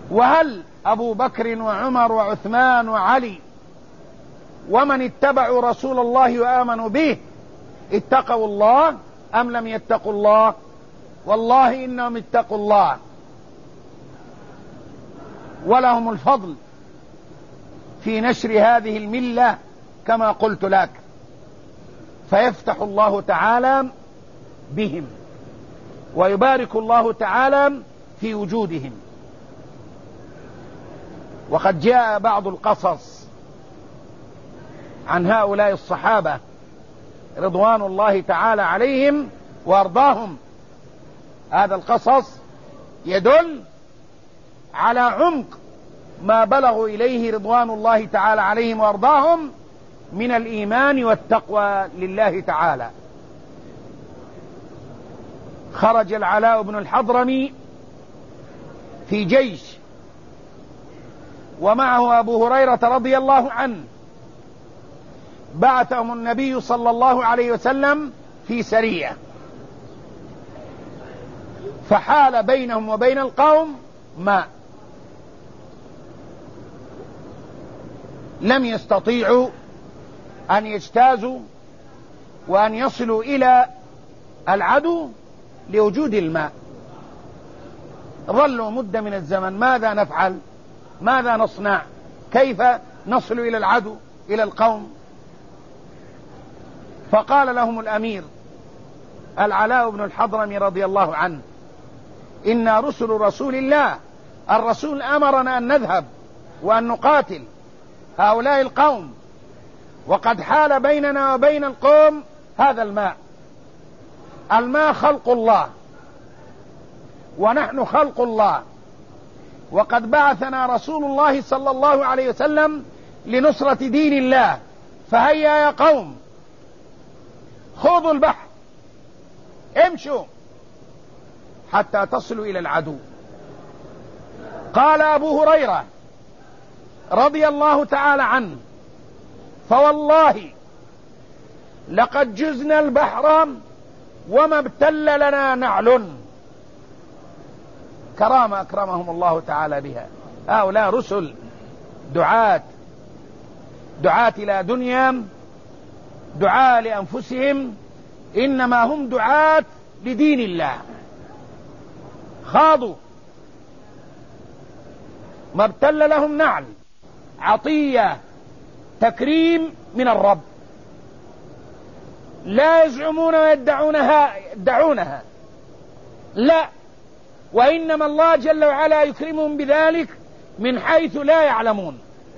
وهل أبو بكر وعمر وعثمان وعلي ومن اتبعوا رسول الله وآمنوا به اتقوا الله أم لم يتقوا الله؟ والله إنهم اتقوا الله، ولهم الفضل في نشر هذه الملة كما قلت لك، فيفتح الله تعالى بهم ويبارك الله تعالى في وجودهم. وقد جاء بعض القصص عن هؤلاء الصحابة رضوان الله تعالى عليهم وارضاهم. هذا القصص يدل على عمق ما بلغوا إليه رضوان الله تعالى عليهم وارضاهم من الإيمان والتقوى لله تعالى. خرج العلاء بن الحضرمي في جيش ومعه أبو هريرة رضي الله عنه، بعثهم النبي صلى الله عليه وسلم في سرية، فحال بينهم وبين القوم ماء، لم يستطيعوا أن يجتازوا وأن يصلوا إلى العدو لوجود الماء. ظلوا مدة من الزمن، ماذا نفعل؟ ماذا نصنع؟ كيف نصل إلى العدو إلى القوم؟ فقال لهم الأمير العلاء بن الحضرمي رضي الله عنه: إنا رسل رسول الله، الرسول أمرنا أن نذهب وأن نقاتل هؤلاء القوم، وقد حال بيننا وبين القوم هذا الماء. الماء خلق الله ونحن خلق الله، وقد بعثنا رسول الله صلى الله عليه وسلم لنصرة دين الله، فهيا يا قوم خذوا البحر امشوا حتى تصلوا إلى العدو. قال أبو هريرة رضي الله تعالى عنه: فوالله لقد جزنا البحر وما ابتل لنا نعل. كرامة أكرمهم الله تعالى بها. هؤلاء رسل دعاة، دعاة إلى دنيا، دعاة لأنفسهم، إنما هم دعاة لدين الله. خاضوا ما ابتل لهم نعل، عطية تكريم من الرب، لا يزعمون ويدعونها يدعونها، لا، وإنما الله جل وعلا يكرمهم بذلك من حيث لا يعلمون.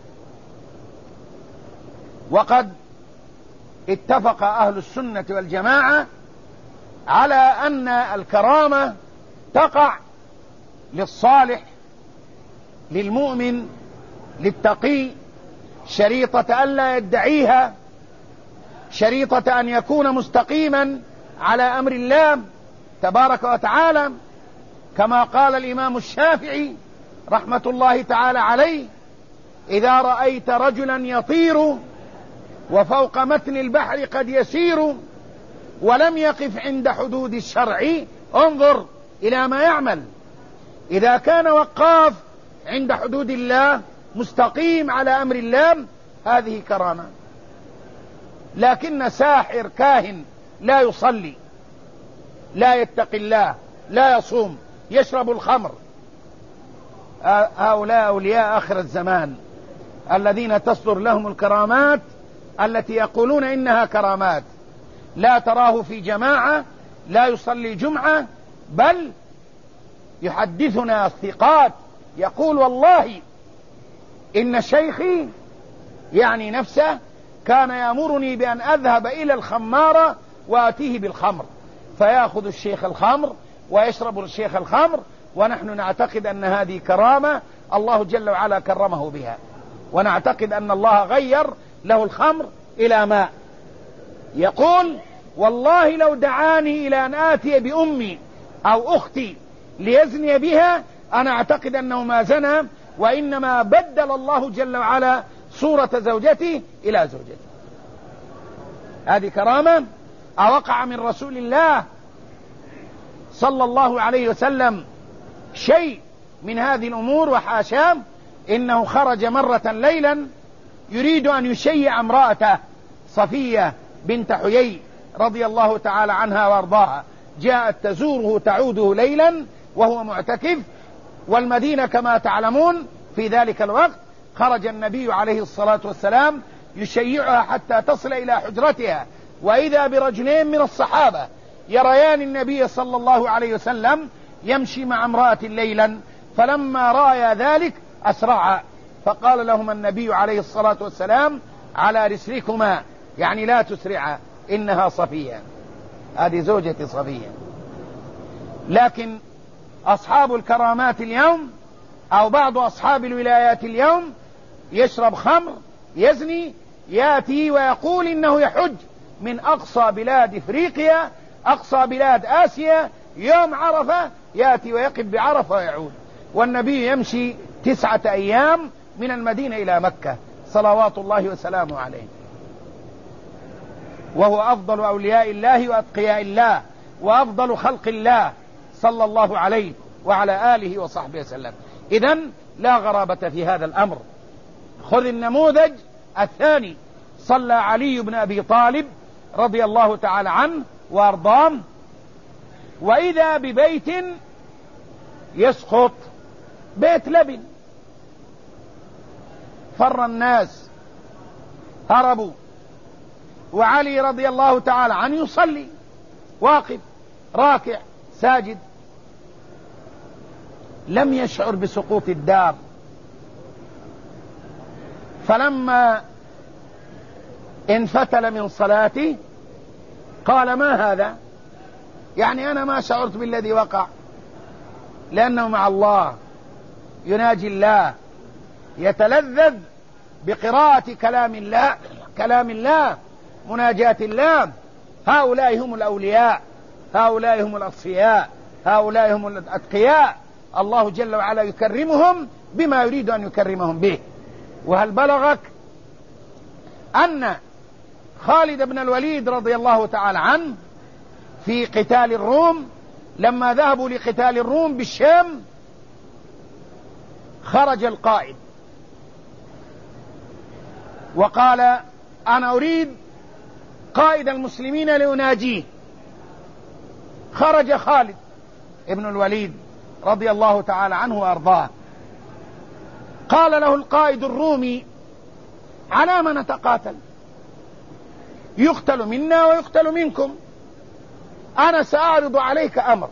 وقد اتفق أهل السنة والجماعة على أن الكرامة تقع للصالح للمؤمن للتقي، شريطة ألا يدعيها، شريطة أن يكون مستقيما على أمر الله تبارك وتعالى، كما قال الإمام الشافعي رحمة الله تعالى عليه: إذا رأيت رجلا يطير وفوق متن البحر قد يسير ولم يقف عند حدود الشرع انظر إلى ما يعمل. إذا كان وقاف عند حدود الله مستقيم على أمر الله هذه كرامة. لكن ساحر كاهن لا يصلي، لا يتقي الله، لا يصوم، يشرب الخمر، هؤلاء أولياء آخر الزمان الذين تصدر لهم الكرامات التي يقولون إنها كرامات. لا تراه في جماعة، لا يصلي جمعة، بل يحدثنا الثقات يقول: والله إن شيخي يعني نفسه كان يأمرني بأن أذهب إلى الخمارة وآتيه بالخمر، فيأخذ الشيخ الخمر ويشرب الشيخ الخمر، ونحن نعتقد أن هذه كرامة الله جل وعلا كرمه بها، ونعتقد أن الله غير له الخمر إلى ماء. يقول: والله لو دعاني إلى أن آتي بأمي أو أختي ليزني بها أنا أعتقد أنه ما زنى، وإنما بدل الله جل وعلا صورة زوجته إلى زوجته. هذه كرامة أوقع من رسول الله صلى الله عليه وسلم شيء من هذه الأمور وحاشاه، إنه خرج مرة ليلا يريد أن يشيع امرأته صفية بنت حيي رضي الله تعالى عنها وارضاها، جاءت تزوره تعوده ليلا وهو معتكف، والمدينة كما تعلمون في ذلك الوقت خرج النبي عليه الصلاة والسلام يشيعها حتى تصل إلى حجرتها، وإذا برجلين من الصحابة يريان النبي صلى الله عليه وسلم يمشي مع امرأة ليلا، فلما رأى ذلك أسرعا، فقال لهما النبي عليه الصلاة والسلام على رسلكما، يعني لا تسرعا، إنها صفية، هذه زوجة صفية. لكن أصحاب الكرامات اليوم أو بعض أصحاب الولايات اليوم يشرب خمر، يزني، يأتي ويقول إنه يحج من أقصى بلاد إفريقيا، أقصى بلاد آسيا، يوم عرفة يأتي ويقف بعرفة ويعود، والنبي يمشي تسعة أيام من المدينة إلى مكة صلوات الله وسلامه عليه، وهو أفضل أولياء الله وأتقياء الله وأفضل خلق الله صلى الله عليه وعلى آله وصحبه وسلم. إذن لا غرابة في هذا الأمر. خذ النموذج الثاني، صلى علي بن أبي طالب رضي الله تعالى عنه وأرضاه، وإذا ببيت يسقط، بيت لبن، فر الناس هربوا، وعلي رضي الله تعالى عنه يصلي واقف راكع ساجد، لم يشعر بسقوط الدار، فلما انفتل من صلاته قال ما هذا؟ يعني أنا ما شعرت بالذي وقع، لأنه مع الله يناجي الله، يتلذذ بقراءة كلام الله كلام الله مناجاة الله. هؤلاء هم الأولياء، هؤلاء هم الأصفياء، هؤلاء هم الأتقياء، الله جل وعلا يكرمهم بما يريد أن يكرمهم به. وهل بلغك أن خالد بن الوليد رضي الله تعالى عنه في قتال الروم، لما ذهبوا لقتال الروم بالشام، خرج القائد وقال أنا أريد قائد المسلمين لأناجيه. خرج خالد ابن الوليد رضي الله تعالى عنه وأرضاه، قال له القائد الرومي على ما نتقاتل؟ يقتل منا ويقتل منكم، أنا سأعرض عليك أمر،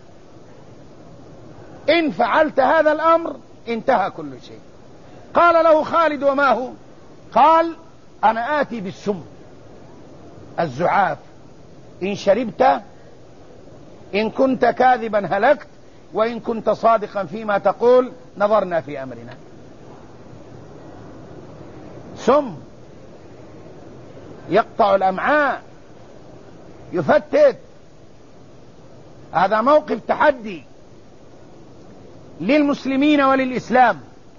إن فعلت هذا الأمر انتهى كل شيء. قال له خالد وما هو؟ قال أنا آتي بالسم الزعاف، إن شربت إن كنت كاذبا هلكت، وإن كنت صادقا فيما تقول نظرنا في أمرنا. سم يقطع الأمعاء، يفتت. هذا موقف تحدي للمسلمين وللإسلام.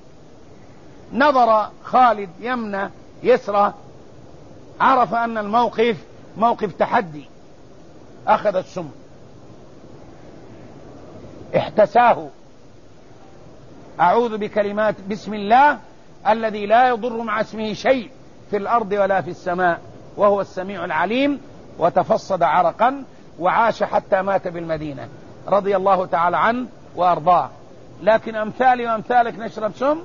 نظر خالد يمنى يسرى، عرف أن الموقف موقف تحدي، أخذ السم احتساه، أعوذ بكلمات بسم الله الذي لا يضر مع اسمه شيء في الأرض ولا في السماء وهو السميع العليم، وتفصد عرقا وعاش حتى مات بالمدينة رضي الله تعالى عنه وأرضاه. لكن أمثالي وأمثالك نشرب سم؟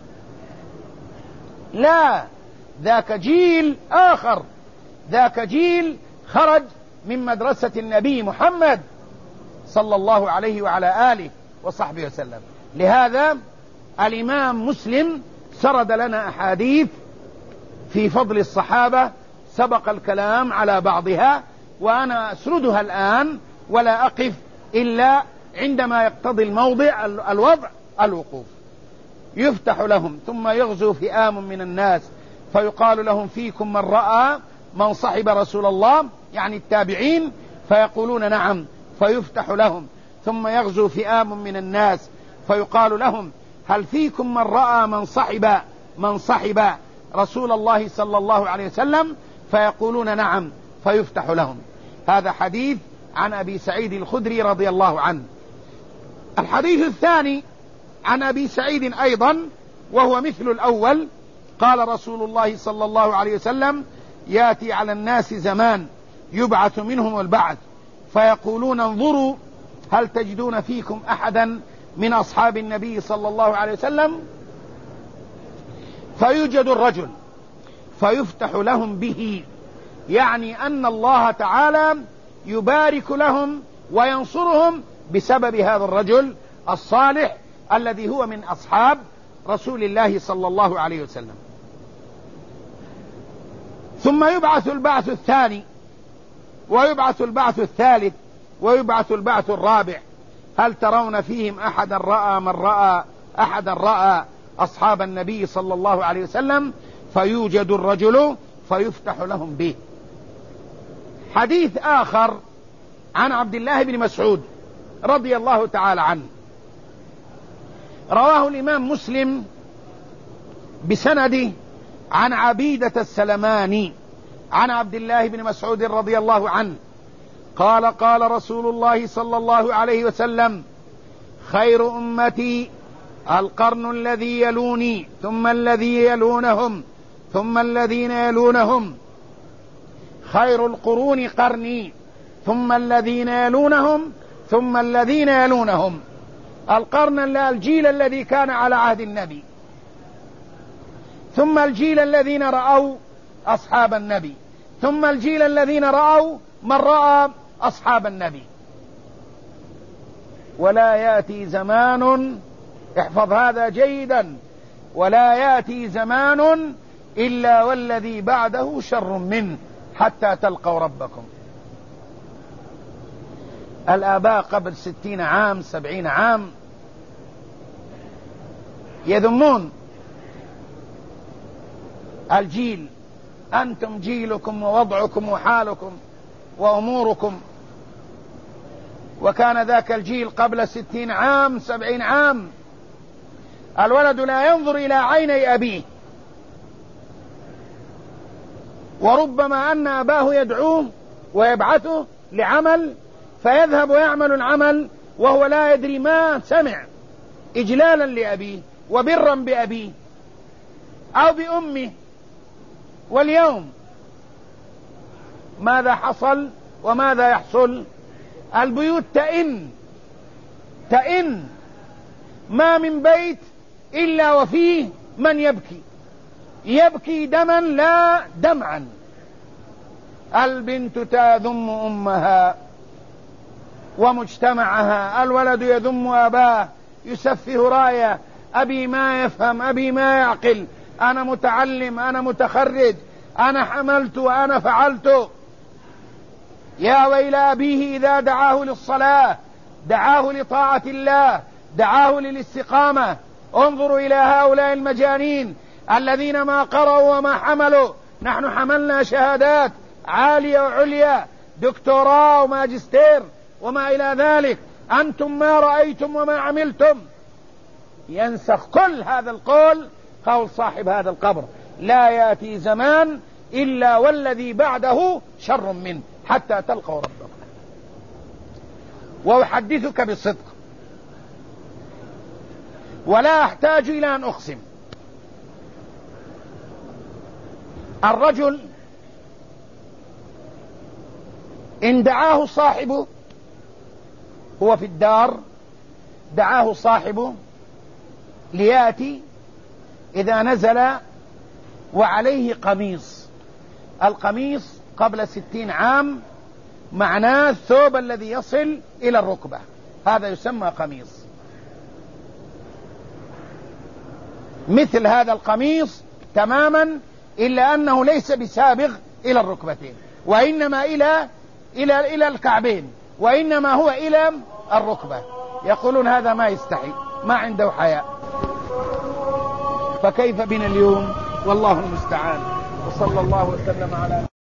لا، ذاك جيل آخر، ذاك جيل خرج من مدرسة النبي محمد صلى الله عليه وعلى آله وصحبه وسلم. لهذا الإمام مسلم سرد لنا أحاديث في فضل الصحابة، سبق الكلام على بعضها، وأنا أسردها الآن ولا أقف إلا عندما يقتضي الموضع الوضع الوقوف. يفتح لهم ثم يغزو فئام من الناس فيقال لهم فيكم من رأى من صحب رسول الله، يعني التابعين، فيقولون نعم، فيفتح لهم ثم يغزو فئام من الناس فيقال لهم هل فيكم من رأى من صحب من صحب رسول الله صلى الله عليه وسلم، فيقولون نعم، فيفتح لهم. هذا حديث عن أبي سعيد الخدري رضي الله عنه. الحديث الثاني عن أبي سعيد أيضا وهو مثل الأول قال رسول الله صلى الله عليه وسلم: يأتي على الناس زمان يبعث منهم البعث فيقولون انظروا هل تجدون فيكم أحدا من أصحاب النبي صلى الله عليه وسلم، فيوجد الرجل فيفتح لهم به، يعني أن الله تعالى يبارك لهم وينصرهم بسبب هذا الرجل الصالح الذي هو من أصحاب رسول الله صلى الله عليه وسلم. ثم يبعث البعث الثاني ويبعث البعث الثالث ويبعث البعث الرابع: هل ترون فيهم أحدا رأى من رأى أحدا رأى أصحاب النبي صلى الله عليه وسلم، فيوجد الرجل فيفتح لهم به. حديث آخر عن عبد الله بن مسعود رضي الله تعالى عنه رواه الإمام مسلم بسنده عن عبيدة السلماني عن عبد الله بن مسعود رضي الله عنه قال: قال رسول الله صلى الله عليه وسلم: خير أمتي القرن الذي يلوني ثم الذي يلونهم ثم الذين يلونهم، خير القرون قرني ثم الذين يلونهم ثم الذين يلونهم. القرن الجيل الذي كان على عهد النبي، ثم الجيل الذين رأوا أصحاب النبي، ثم الجيل الذين رأوا من رأى أصحاب النبي. ولا يأتي زمان، احفظ هذا جيدا، ولا يأتي زمان إلا والذي بعده شر منه حتى تلقوا ربكم. الآباء قبل ستين عام سبعين عام يذمون الجيل: أنتم جيلكم ووضعكم وحالكم وأموركم. وكان ذاك الجيل قبل ستين عام سبعين عام الولد لا ينظر إلى عيني أبيه، وربما أن أباه يدعوه ويبعثه لعمل فيذهب ويعمل العمل وهو لا يدري ما سمع، إجلالا لأبيه وبرا بأبيه أو بأمه. واليوم ماذا حصل وماذا يحصل؟ البيوت تئن تئن، ما من بيت إلا وفيه من يبكي يبكي دما لا دمعا. البنت تذم أمها ومجتمعها، الولد يذم أباه يسفه راية: أبي ما يفهم، أبي ما يعقل، أنا متعلم، أنا متخرج، أنا حملت وأنا فعلت. يا ويل أبيه إذا دعاه للصلاة، دعاه لطاعة الله، دعاه للاستقامة. انظروا إلى هؤلاء المجانين الذين ما قرأوا وما حملوا. نحن حملنا شهادات عالية وعليا، دكتوراه وماجستير وما إلى ذلك، أنتم ما رأيتم وما عملتم. ينسخ كل هذا القول قول صاحب هذا القبر: لا يأتي زمان إلا والذي بعده شر منه حتى تلقوا ربكم. وأحدثك بالصدق ولا أحتاج إلى أن أقسم، الرجل إن دعاه صاحبه، هو في الدار دعاه صاحبه ليأتي، إذا نزل وعليه قميص، القميص قبل ستين عام معناه الثوب الذي يصل إلى الركبة، هذا يسمى قميص. مثل هذا القميص تماما، إلا أنه ليس بسابغ إلى الركبتين، وإنما إلى إلى إلى الكعبين، وإنما هو إلى الركبة. يقولون هذا ما يستحي، ما عنده حياء. فكيف بنا اليوم؟ والله المستعان. وصلى الله وسلم على